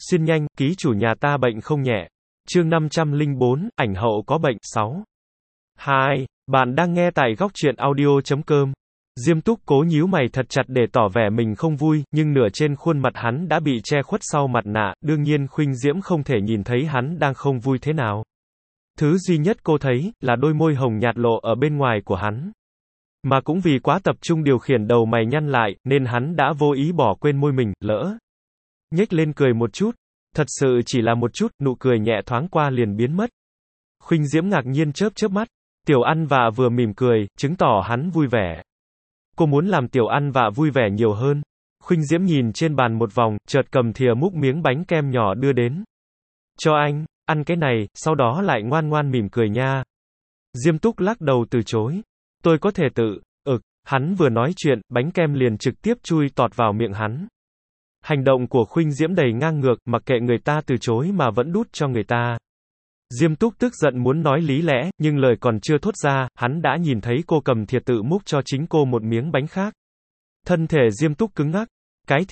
Xuyên nhanh, ký chủ nhà ta bệnh không nhẹ. Chương 504, ảnh hậu có bệnh, 6. 2. Bạn đang nghe tại góc truyện audio.com. Diêm Túc cố nhíu mày thật chặt để tỏ vẻ mình không vui, nhưng nửa trên khuôn mặt hắn đã bị che khuất sau mặt nạ, đương nhiên Khuynh Diễm không thể nhìn thấy hắn đang không vui thế nào. Thứ duy nhất cô thấy, là đôi môi hồng nhạt lộ ở bên ngoài của hắn. Mà cũng vì quá tập trung điều khiển đầu mày nhăn lại, nên hắn đã vô ý bỏ quên môi mình, lỡ nhếch lên cười một chút. Thật sự chỉ là một chút, nụ cười nhẹ thoáng qua liền biến mất. Khuynh Diễm ngạc nhiên chớp chớp mắt. Tiểu Ăn Vạ vừa mỉm cười, chứng tỏ hắn vui vẻ. Cô muốn làm Tiểu Ăn Vạ vui vẻ nhiều hơn. Khuynh Diễm nhìn trên bàn một vòng, chợt cầm thìa múc miếng bánh kem nhỏ đưa đến. Cho anh, ăn cái này, sau đó lại ngoan ngoan mỉm cười nha. Diêm Túc lắc đầu từ chối. Tôi có thể tự, hắn vừa nói chuyện, bánh kem liền trực tiếp chui tọt vào miệng hắn. Hành động của Khuynh Diễm đầy ngang ngược, mặc kệ người ta từ chối mà vẫn đút cho người ta. Diêm Túc tức giận muốn nói lý lẽ, nhưng lời còn chưa thốt ra, hắn đã nhìn thấy cô cầm thìa tự múc cho chính cô một miếng bánh khác. Thân thể Diêm Túc cứng ngắc. Cái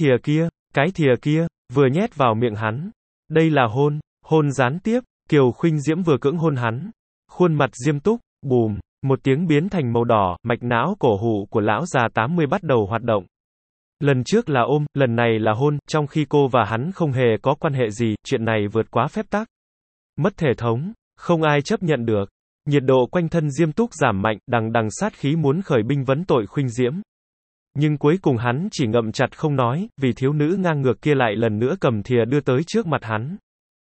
thìa kia, vừa nhét vào miệng hắn. Đây là hôn gián tiếp. Kiều Khuynh Diễm vừa cưỡng hôn hắn. Khuôn mặt Diêm Túc, bùm, một tiếng biến thành màu đỏ, mạch não cổ hủ của lão già 80 bắt đầu hoạt động. Lần trước là ôm, lần này là hôn, trong khi cô và hắn không hề có quan hệ gì, chuyện này vượt quá phép tắc. Mất thể thống, không ai chấp nhận được. Nhiệt độ quanh thân Diêm Túc giảm mạnh, đằng đằng sát khí muốn khởi binh vấn tội Khuynh Diễm. Nhưng cuối cùng hắn chỉ ngậm chặt không nói, vì thiếu nữ ngang ngược kia lại lần nữa cầm thìa đưa tới trước mặt hắn.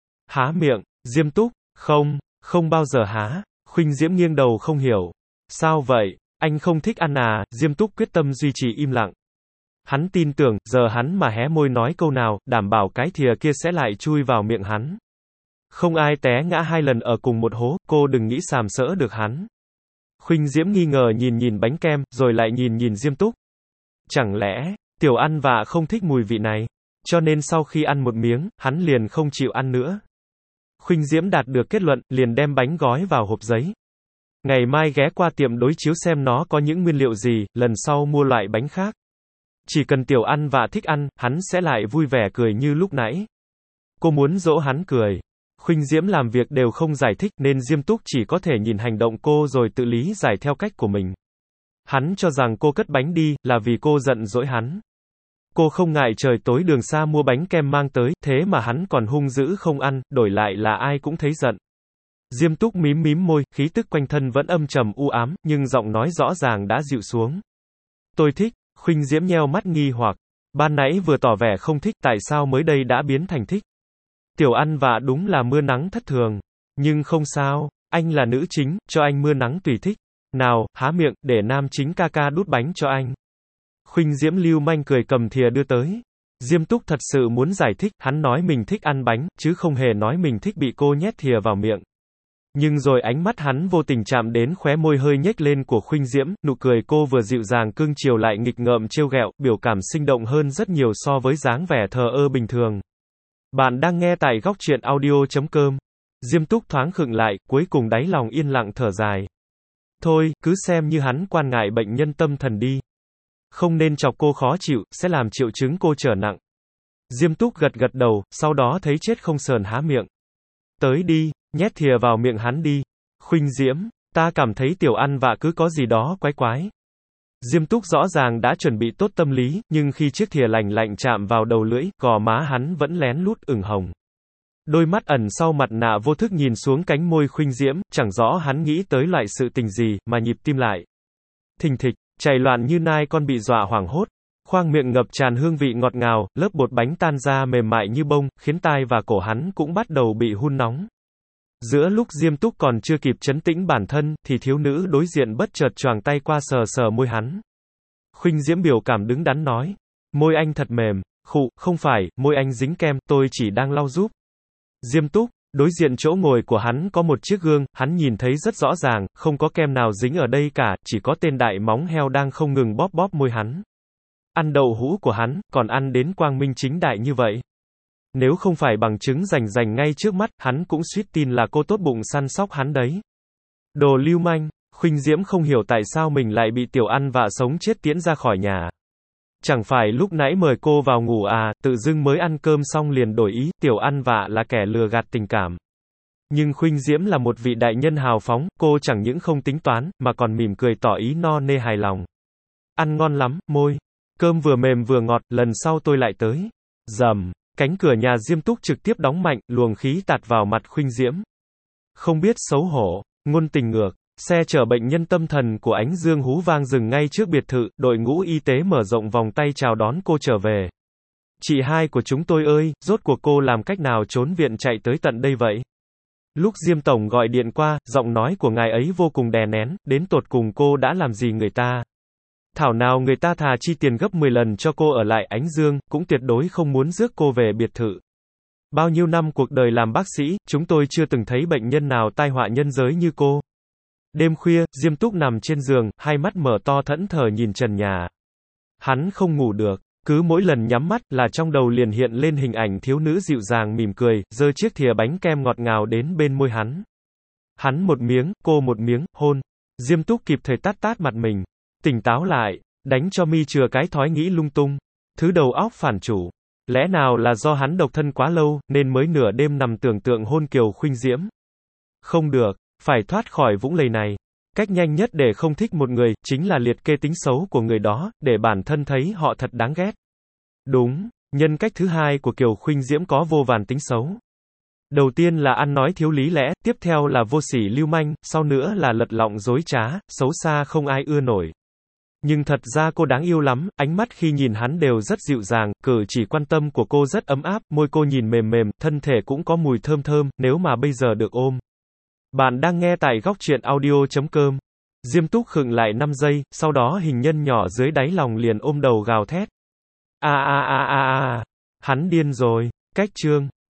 Há miệng, Diêm Túc, không bao giờ há. Khuynh Diễm nghiêng đầu không hiểu. Sao vậy, anh không thích ăn à? Diêm Túc quyết tâm duy trì im lặng. Hắn tin tưởng, giờ hắn mà hé môi nói câu nào, đảm bảo cái thìa kia sẽ lại chui vào miệng hắn. Không ai té ngã hai lần ở cùng một hố, cô đừng nghĩ sàm sỡ được hắn. Khuynh Diễm nghi ngờ nhìn bánh kem, rồi lại nhìn Diêm Túc. Chẳng lẽ, Tiểu Ăn Vạ không thích mùi vị này, cho nên sau khi ăn một miếng, hắn liền không chịu ăn nữa. Khuynh Diễm đạt được kết luận, liền đem bánh gói vào hộp giấy. Ngày mai ghé qua tiệm đối chiếu xem nó có những nguyên liệu gì, lần sau mua loại bánh khác. Chỉ cần Tiểu Ăn Vạ thích ăn, hắn sẽ lại vui vẻ cười như lúc nãy. Cô muốn dỗ hắn cười. Khuynh Diễm làm việc đều không giải thích, nên Diêm Túc chỉ có thể nhìn hành động cô rồi tự lý giải theo cách của mình. Hắn cho rằng cô cất bánh đi, là vì cô giận dỗi hắn. Cô không ngại trời tối đường xa mua bánh kem mang tới, thế mà hắn còn hung dữ không ăn, đổi lại là ai cũng thấy giận. Diêm Túc mím môi, khí tức quanh thân vẫn âm trầm u ám, nhưng giọng nói rõ ràng đã dịu xuống. Tôi thích. Khuynh Diễm nheo mắt nghi hoặc. Ban nãy vừa tỏ vẻ không thích, tại sao mới đây đã biến thành thích? Tiểu Ăn Vạ đúng là mưa nắng thất thường. Nhưng không sao, anh là nữ chính, cho anh mưa nắng tùy thích. Nào, há miệng, để nam chính ca ca đút bánh cho anh. Khuynh Diễm lưu manh cười cầm thìa đưa tới. Diêm Túc thật sự muốn giải thích, hắn nói mình thích ăn bánh, chứ không hề nói mình thích bị cô nhét thìa vào miệng. Nhưng rồi ánh mắt hắn vô tình chạm đến khóe môi hơi nhếch lên của Khuynh Diễm, nụ cười cô vừa dịu dàng cương chiều lại nghịch ngợm trêu ghẹo, biểu cảm sinh động hơn rất nhiều so với dáng vẻ thờ ơ bình thường. Bạn đang nghe tại góc truyện audio.com. Diêm Túc thoáng khựng lại, cuối cùng đáy lòng yên lặng thở dài. Thôi, cứ xem như hắn quan ngại bệnh nhân tâm thần đi. Không nên chọc cô khó chịu, sẽ làm triệu chứng cô trở nặng. Diêm Túc gật đầu, sau đó thấy chết không sờn há miệng. Tới đi, nhét thìa vào miệng hắn đi. Khuynh Diễm, ta cảm thấy Tiểu Ăn Vạ cứ có gì đó quái quái. Diêm Túc rõ ràng đã chuẩn bị tốt tâm lý, nhưng khi chiếc thìa lạnh lạnh chạm vào đầu lưỡi, gò má hắn vẫn lén lút ửng hồng. Đôi mắt ẩn sau mặt nạ vô thức nhìn xuống cánh môi Khuynh Diễm, chẳng rõ hắn nghĩ tới loại sự tình gì, mà nhịp tim lại thình thịch, chạy loạn như nai con bị dọa hoảng hốt. Khoang miệng ngập tràn hương vị ngọt ngào, lớp bột bánh tan ra mềm mại như bông, khiến tai và cổ hắn cũng bắt đầu bị hun nóng. Giữa lúc Diêm Túc còn chưa kịp trấn tĩnh bản thân, thì thiếu nữ đối diện bất chợt choàng tay qua sờ môi hắn. Khuynh Diễm biểu cảm đứng đắn nói. Môi anh thật mềm. Khụ, không phải, môi anh dính kem, tôi chỉ đang lau giúp. Diêm Túc, đối diện chỗ ngồi của hắn có một chiếc gương, hắn nhìn thấy rất rõ ràng, không có kem nào dính ở đây cả, chỉ có tên đại móng heo đang không ngừng bóp môi hắn. Ăn đậu hũ của hắn, còn ăn đến quang minh chính đại như vậy. Nếu không phải bằng chứng rành ngay trước mắt, hắn cũng suýt tin là cô tốt bụng săn sóc hắn đấy. Đồ lưu manh. Khuynh Diễm không hiểu tại sao mình lại bị Tiểu Ăn Vạ sống chết tiễn ra khỏi nhà. Chẳng phải lúc nãy mời cô vào ngủ à, tự dưng mới ăn cơm xong liền đổi ý, tiểu ăn vạ là kẻ lừa gạt tình cảm. Nhưng Khuynh Diễm là một vị đại nhân hào phóng, cô chẳng những không tính toán, mà còn mỉm cười tỏ ý no nê hài lòng. Ăn ngon lắm, môi. Cơm vừa mềm vừa ngọt, lần sau tôi lại tới. Rầm, cánh cửa nhà Diêm Túc trực tiếp đóng mạnh, luồng khí tạt vào mặt Khuynh Diễm. Không biết xấu hổ, ngôn tình ngược. Xe chở bệnh nhân tâm thần của Ánh Dương hú vang dừng ngay trước biệt thự, đội ngũ y tế mở rộng vòng tay chào đón cô trở về. Chị hai của chúng tôi ơi, rốt cuộc cô làm cách nào trốn viện chạy tới tận đây vậy? Lúc Diêm Tổng gọi điện qua, giọng nói của ngài ấy vô cùng đè nén, đến tột cùng cô đã làm gì người ta? Thảo nào người ta thà chi tiền gấp 10 lần cho cô ở lại Ánh Dương, cũng tuyệt đối không muốn rước cô về biệt thự. Bao nhiêu năm cuộc đời làm bác sĩ, chúng tôi chưa từng thấy bệnh nhân nào tai họa nhân giới như cô. Đêm khuya, Diêm Túc nằm trên giường, hai mắt mở to thẫn thờ nhìn trần nhà. Hắn không ngủ được, cứ mỗi lần nhắm mắt là trong đầu liền hiện lên hình ảnh thiếu nữ dịu dàng mỉm cười, giơ chiếc thìa bánh kem ngọt ngào đến bên môi hắn. Hắn một miếng, cô một miếng, hôn. Diêm Túc kịp thời tát tát mặt mình. Tỉnh táo lại, đánh cho mi chừa cái thói nghĩ lung tung. Thứ đầu óc phản chủ. Lẽ nào là do hắn độc thân quá lâu, nên mới nửa đêm nằm tưởng tượng hôn Kiều Khuynh Diễm? Không được, phải thoát khỏi vũng lầy này. Cách nhanh nhất để không thích một người, chính là liệt kê tính xấu của người đó, để bản thân thấy họ thật đáng ghét. Đúng, nhân cách thứ hai của Kiều Khuynh Diễm có vô vàn tính xấu. Đầu tiên là ăn nói thiếu lý lẽ, tiếp theo là vô sỉ lưu manh, sau nữa là lật lọng dối trá, xấu xa không ai ưa nổi. Nhưng thật ra cô đáng yêu lắm, ánh mắt khi nhìn hắn đều rất dịu dàng, cử chỉ quan tâm của cô rất ấm áp, môi cô nhìn mềm mềm, thân thể cũng có mùi thơm thơm, nếu mà bây giờ được ôm. Bạn đang nghe tại góc truyện audio.com. Diêm Túc khựng lại 5 giây, sau đó hình nhân nhỏ dưới đáy lòng liền ôm đầu gào thét. Hắn điên rồi. Cách chương